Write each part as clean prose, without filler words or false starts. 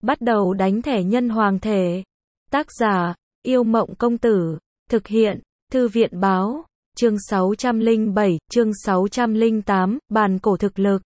Bắt đầu đánh thẻ nhân hoàng thể. Tác giả, Yêu Mộng Công Tử. Thực hiện, Thư viện Báo. Chương 607, chương 608, bàn cổ thực lực.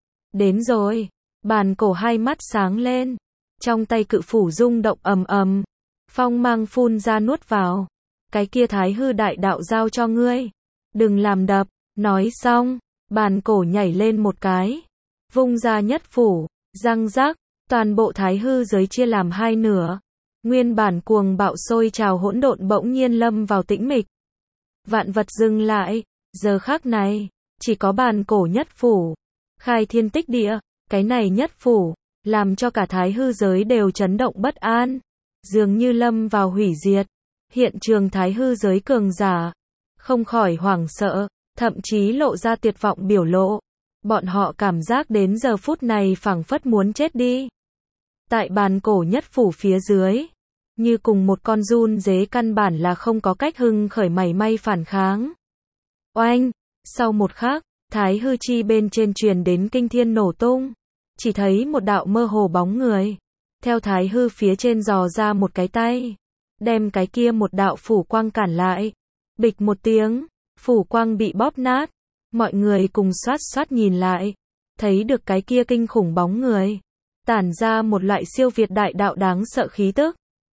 Đến rồi. Bàn cổ hai mắt sáng lên. Trong tay cự phủ rung động ầm ầm. Phong mang phun ra nuốt vào. Cái kia Thái Hư đại đạo giao cho ngươi. Đừng làm đập. Nói xong, bàn cổ nhảy lên một cái. Vung ra nhất phủ. Răng rác. Toàn bộ Thái Hư giới chia làm hai nửa. Nguyên bản cuồng bạo sôi trào hỗn độn bỗng nhiên lâm vào tĩnh mịch. Vạn vật dừng lại. Giờ khắc này, chỉ có bàn cổ nhất phủ. Khai thiên tích địa. Cái này nhất phủ, làm cho cả Thái Hư giới đều chấn động bất an. Dường như lâm vào hủy diệt. Hiện trường Thái Hư giới cường giả. Không khỏi hoảng sợ, thậm chí lộ ra tuyệt vọng biểu lộ. Bọn họ cảm giác đến giờ phút này phảng phất muốn chết đi. Tại bàn cổ nhất phủ phía dưới, như cùng một con giun dế căn bản là không có cách hưng khởi mảy may phản kháng. Oanh! Sau một khắc, Thái Hư chi bên trên truyền đến kinh thiên nổ tung. Chỉ thấy một đạo mơ hồ bóng người. Theo Thái Hư phía trên dò ra một cái tay. Đem cái kia một đạo phủ quang cản lại. Bịch một tiếng, phủ quang bị bóp nát. Mọi người cùng xoát xoát nhìn lại. Thấy được cái kia kinh khủng bóng người. Tản ra một loại siêu việt đại đạo đáng sợ khí tức.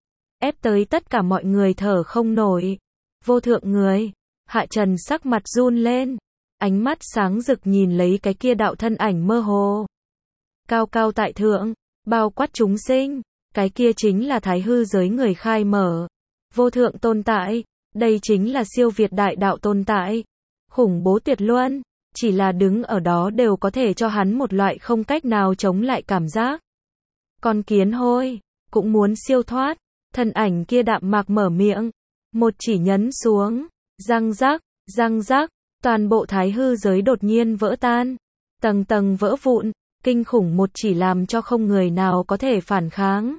Ép tới tất cả mọi người thở không nổi. Vô thượng người. Hạ Trần sắc mặt run lên. Ánh mắt sáng rực nhìn lấy cái kia đạo thân ảnh mơ hồ. Cao cao tại thượng, bao quát chúng sinh. Cái kia chính là Thái Hư giới người khai mở. Vô thượng tồn tại. Đây chính là siêu việt đại đạo tồn tại. Khủng bố tuyệt luân. Chỉ là đứng ở đó đều có thể cho hắn một loại không cách nào chống lại cảm giác. Con kiến hôi, cũng muốn siêu thoát. Thân ảnh kia đạm mạc mở miệng. Một chỉ nhấn xuống. Răng rác, răng rác. Toàn bộ Thái Hư giới đột nhiên vỡ tan. Tầng tầng vỡ vụn. Kinh khủng một chỉ làm cho không người nào có thể phản kháng.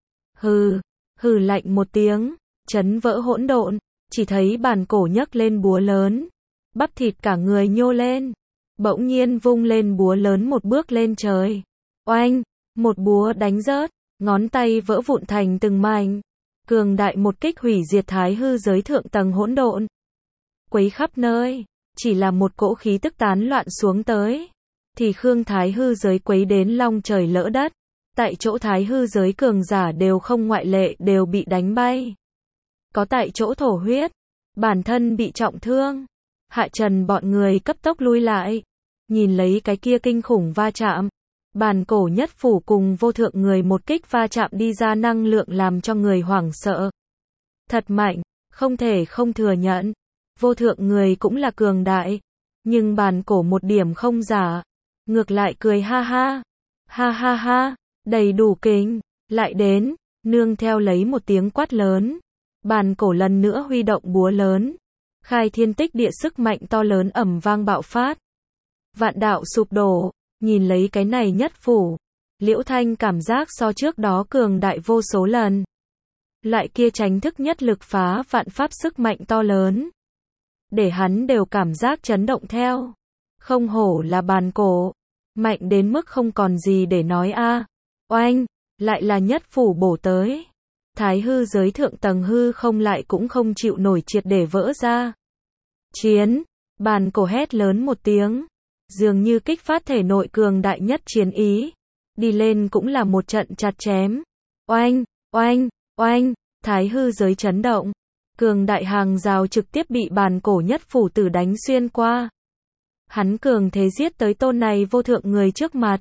Hừ, hừ lạnh một tiếng. Chấn vỡ hỗn độn. Chỉ thấy bàn cổ nhấc lên búa lớn. Bắp thịt cả người nhô lên. Bỗng nhiên vung lên búa lớn một bước lên trời. Oanh, một búa đánh rớt. Ngón tay vỡ vụn thành từng mảnh. Cường đại một kích hủy diệt Thái Hư giới thượng tầng hỗn độn. Quấy khắp nơi. Chỉ là một cỗ khí tức tán loạn xuống tới. Thì Khương Thái Hư giới quấy đến long trời lỡ đất. Tại chỗ Thái Hư giới cường giả đều không ngoại lệ đều bị đánh bay. Có tại chỗ thổ huyết. Bản thân bị trọng thương. Hạ Trần bọn người cấp tốc lui lại. Nhìn lấy cái kia kinh khủng va chạm. Bàn cổ nhất phủ cùng vô thượng người một kích va chạm đi ra năng lượng làm cho người hoảng sợ. Thật mạnh, không thể không thừa nhận. Vô thượng người cũng là cường đại. Nhưng bàn cổ một điểm không giả. Ngược lại cười ha ha. Ha ha ha, đầy đủ kính. Lại đến, nương theo lấy một tiếng quát lớn. Bàn cổ lần nữa huy động búa lớn. Khai thiên tích địa sức mạnh to lớn ầm vang bạo phát. Vạn đạo sụp đổ. Nhìn lấy cái này nhất phủ. Liễu Thanh cảm giác so trước đó cường đại vô số lần. Loại kia tránh thức nhất lực phá vạn pháp sức mạnh to lớn. Để hắn đều cảm giác chấn động theo. Không hổ là bàn cổ. Mạnh đến mức không còn gì để nói a. Oanh, lại là nhất phủ bổ tới. Thái Hư giới thượng tầng hư không lại cũng không chịu nổi triệt để vỡ ra. Chiến, bàn cổ hét lớn một tiếng. Dường như kích phát thể nội cường đại nhất chiến ý. Đi lên cũng là một trận chặt chém. Oanh, oanh, oanh, Thái Hư giới chấn động. Cường đại hàng rào trực tiếp bị bàn cổ nhất phủ tử đánh xuyên qua. Hắn cường thế giết tới tôn này vô thượng người trước mặt.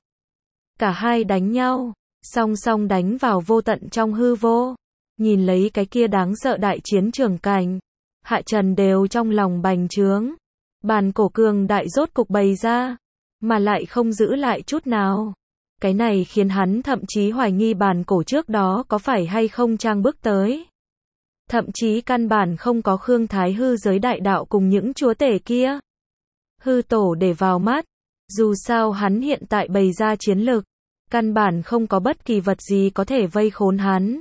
Cả hai đánh nhau, song song đánh vào vô tận trong hư vô. Nhìn lấy cái kia đáng sợ đại chiến trường cảnh. Hạ Trần đều trong lòng bành trướng. Bàn cổ cường đại rốt cục bày ra. Mà lại không giữ lại chút nào. Cái này khiến hắn thậm chí hoài nghi bàn cổ trước đó có phải hay không trang bước tới. Thậm chí căn bản không có Khương Thái Hư giới đại đạo cùng những chúa tể kia. Hư tổ để vào mắt. Dù sao hắn hiện tại bày ra chiến lực. Căn bản không có bất kỳ vật gì có thể vây khốn hắn.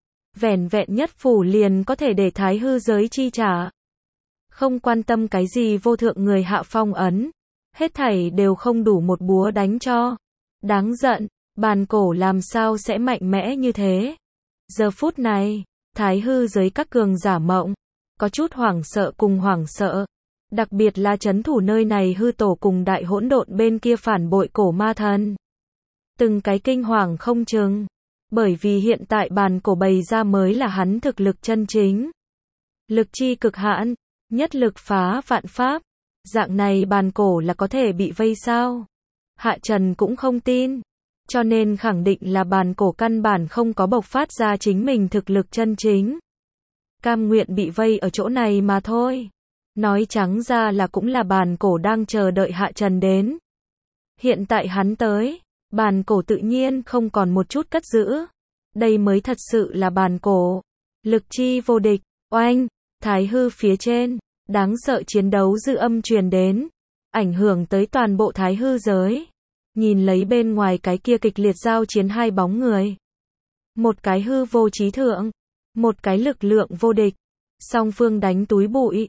Vẻn vẹn nhất phủ liền có thể để Thái Hư giới chi trả. Không quan tâm cái gì vô thượng người hạ phong ấn. Hết thảy đều không đủ một búa đánh cho. Đáng giận, Bàn cổ làm sao sẽ mạnh mẽ như thế? Giờ phút này, thái hư giới các cường giả mộng, có chút hoảng sợ cùng hoảng sợ. Đặc biệt là trấn thủ nơi này hư tổ cùng đại hỗn độn bên kia phản bội cổ ma thần. Từng cái kinh hoàng không chừng. Bởi vì hiện tại bàn cổ bày ra mới là hắn thực lực chân chính. Lực chi cực hạn, nhất lực phá vạn pháp. Dạng này bàn cổ là có thể bị vây sao? Hạ Trần cũng không tin. Cho nên khẳng định là bàn cổ căn bản không có bộc phát ra chính mình thực lực chân chính. Cam nguyện bị vây ở chỗ này mà thôi. Nói trắng ra là cũng là bàn cổ đang chờ đợi Hạ Trần đến. Hiện tại hắn tới, bàn cổ tự nhiên không còn một chút cất giữ. Đây mới thật sự là bàn cổ. Lực chi vô địch, oanh, thái hư phía trên, đáng sợ chiến đấu dư âm truyền đến, ảnh hưởng tới toàn bộ thái hư giới. Nhìn lấy bên ngoài cái kia kịch liệt giao chiến hai bóng người. Một cái hư vô trí thượng, một cái lực lượng vô địch. Song phương đánh túi bụi.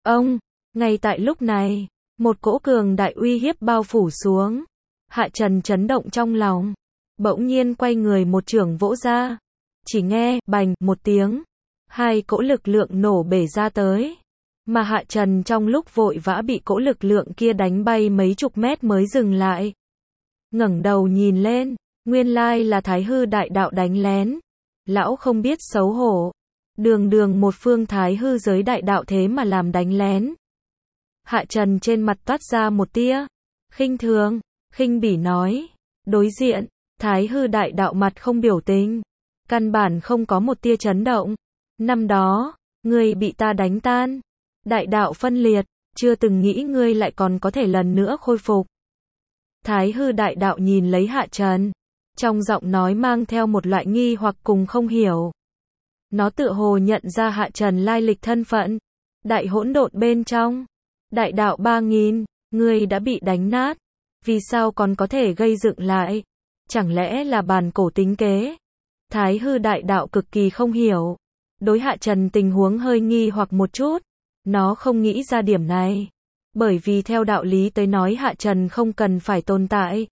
Ngay tại lúc này, một cỗ cường đại uy hiếp bao phủ xuống. Hạ Trần chấn động trong lòng. Bỗng nhiên quay người một chưởng vỗ ra. Chỉ nghe, bành, một tiếng. Hai cỗ lực lượng nổ bể ra tới. Mà Hạ Trần trong lúc vội vã bị cỗ lực lượng kia đánh bay mấy chục mét mới dừng lại. Ngẩng đầu nhìn lên, nguyên lai là thái hư đại đạo đánh lén. Lão không biết xấu hổ. Đường đường một phương thái hư giới đại đạo thế mà làm đánh lén. Hạ Trần trên mặt toát ra một tia khinh thường, khinh bỉ nói. Đối diện, thái hư đại đạo mặt không biểu tình. Căn bản không có một tia chấn động. Năm đó, ngươi bị ta đánh tan. Đại đạo phân liệt, chưa từng nghĩ ngươi lại còn có thể lần nữa khôi phục. Thái hư đại đạo nhìn lấy Hạ Trần. Trong giọng nói mang theo một loại nghi hoặc cùng không hiểu. Nó tựa hồ nhận ra Hạ Trần lai lịch thân phận. Đại hỗn độn bên trong. Đại đạo 3000, ngươi đã bị đánh nát. Vì sao còn có thể gây dựng lại? Chẳng lẽ là bàn cổ tính kế? Thái hư đại đạo cực kỳ không hiểu. Đối Hạ Trần tình huống hơi nghi hoặc một chút. Nó không nghĩ ra điểm này. Bởi vì theo đạo lý tới nói Hạ Trần không cần phải tồn tại.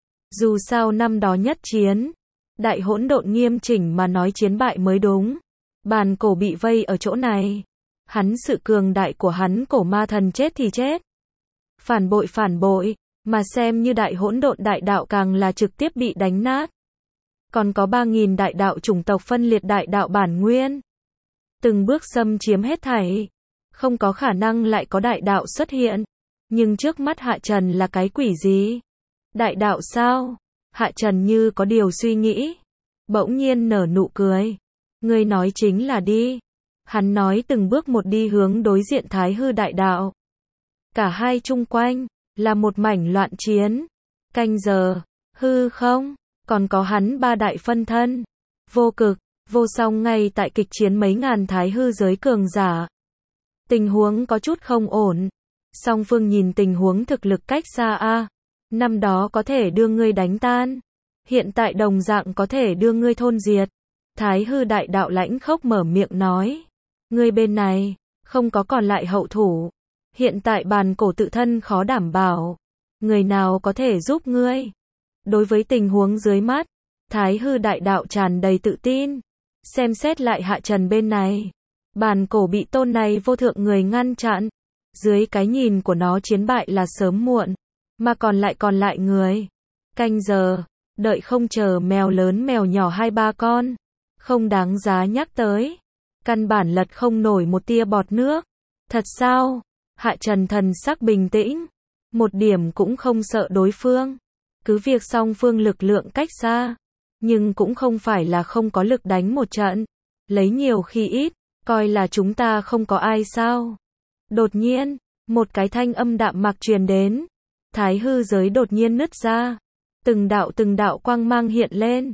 Dù sao năm đó nhất chiến. Đại hỗn độn nghiêm chỉnh mà nói chiến bại mới đúng. Bàn cổ bị vây ở chỗ này. Hắn sự cường đại của hắn cổ ma thần chết thì chết. Phản bội. Mà xem như đại hỗn độn đại đạo càng là trực tiếp bị đánh nát. Còn có 3000 đại đạo chủng tộc phân liệt đại đạo bản nguyên. Từng bước xâm chiếm hết thảy. Không có khả năng lại có đại đạo xuất hiện. Nhưng trước mắt Hạ Trần là cái quỷ gì? Đại đạo sao? Hạ Trần như có điều suy nghĩ. Bỗng nhiên nở nụ cười. Ngươi nói chính là đi. Hắn nói từng bước một đi hướng đối diện thái hư đại đạo. Cả hai chung quanh, là một mảnh loạn chiến. Canh giờ, hư không, còn có hắn ba đại phân thân. Vô cực, vô song ngay tại kịch chiến mấy ngàn thái hư giới cường giả. Tình huống có chút không ổn. Song phương nhìn tình huống thực lực cách xa a. Năm đó có thể đưa ngươi đánh tan. Hiện tại đồng dạng có thể đưa ngươi thôn diệt. Thái hư đại đạo lãnh khốc mở miệng nói. Ngươi bên này, không có còn lại hậu thủ. Hiện tại bàn cổ tự thân khó đảm bảo. Người nào có thể giúp ngươi? Đối với tình huống dưới mắt, Thái hư đại đạo tràn đầy tự tin. Xem xét lại Hạ Trần bên này. Bàn cổ bị tôn này vô thượng người ngăn chặn. Dưới cái nhìn của nó chiến bại là sớm muộn. Mà còn lại người. Canh giờ, đợi không chờ mèo lớn mèo nhỏ 2-3 con. Không đáng giá nhắc tới. Căn bản lật không nổi một tia bọt nước. Thật sao? Hạ Trần thần sắc bình tĩnh. Một điểm cũng không sợ đối phương. Cứ việc song phương lực lượng cách xa. Nhưng cũng không phải là không có lực đánh một trận. Lấy nhiều khi ít. Coi là chúng ta không có ai sao? Đột nhiên, một cái thanh âm đạm mạc truyền đến. Thái hư giới đột nhiên nứt ra. Từng đạo quang mang hiện lên.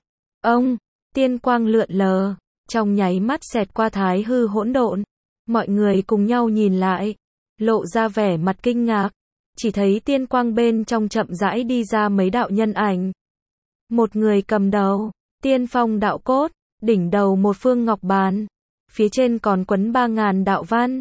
Tiên quang lượn lờ. Trong nháy mắt xẹt qua thái hư hỗn độn. Mọi người cùng nhau nhìn lại. Lộ ra vẻ mặt kinh ngạc. Chỉ thấy tiên quang bên trong chậm rãi đi ra mấy đạo nhân ảnh. Một người cầm đầu. Tiên phong đạo cốt. Đỉnh đầu một phương ngọc bàn. Phía trên còn quấn 3000 đạo văn.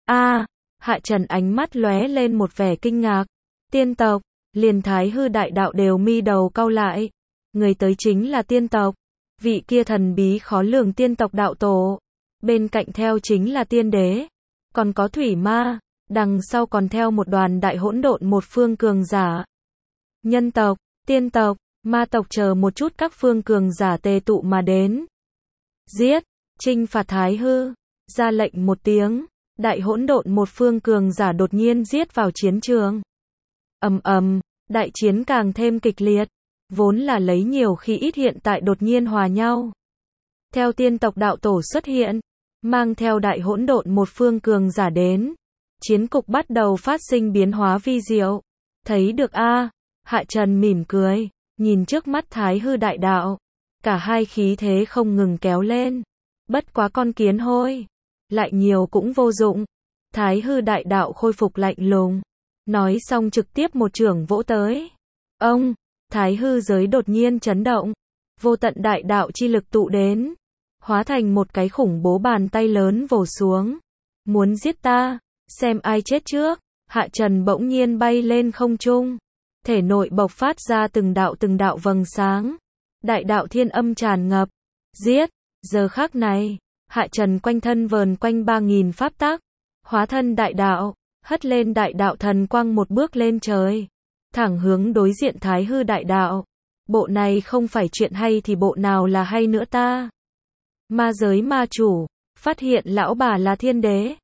Hạ Trần ánh mắt lóe lên một vẻ kinh ngạc. Tiên tộc, liền thái hư đại đạo đều mi đầu cau lại. Người tới chính là tiên tộc. Vị kia thần bí khó lường tiên tộc đạo tổ. Bên cạnh theo chính là tiên đế. Còn có thủy ma. Đằng sau còn theo một đoàn đại hỗn độn một phương cường giả. Nhân tộc, tiên tộc, ma tộc chờ một chút các phương cường giả tề tụ mà đến. Giết, chinh phạt Thái Hư. Ra lệnh một tiếng. Đại hỗn độn một phương cường giả đột nhiên giết vào chiến trường. Ầm ầm, đại chiến càng thêm kịch liệt. Vốn là lấy nhiều khi ít hiện tại đột nhiên hòa nhau. Theo tiên tộc đạo tổ xuất hiện, mang theo đại hỗn độn một phương cường giả đến. Chiến cục bắt đầu phát sinh biến hóa vi diệu. Thấy được a, Hạ Trần mỉm cười, nhìn trước mắt Thái Hư đại đạo. Cả hai khí thế không ngừng kéo lên. Bất quá con kiến hôi. Lại nhiều cũng vô dụng. Thái Hư đại đạo khôi phục lạnh lùng. Nói xong trực tiếp một chưởng vỗ tới. Ông, Thái Hư giới đột nhiên chấn động. Vô tận đại đạo chi lực tụ đến. Hóa thành một cái khủng bố bàn tay lớn vồ xuống. Muốn giết ta, xem ai chết trước. Hạ Trần bỗng nhiên bay lên không trung. Thể nội bộc phát ra từng đạo vầng sáng. Đại đạo thiên âm tràn ngập. Giết, giờ khắc này. Hạ Trần quanh thân vờn quanh 3000 pháp tắc. Hóa thân đại đạo. Hất lên đại đạo thần quang một bước lên trời. Thẳng hướng đối diện Thái Hư đại đạo. Bộ này không phải chuyện hay thì bộ nào là hay nữa ta. Ma giới ma chủ. Phát hiện lão bà là thiên đế.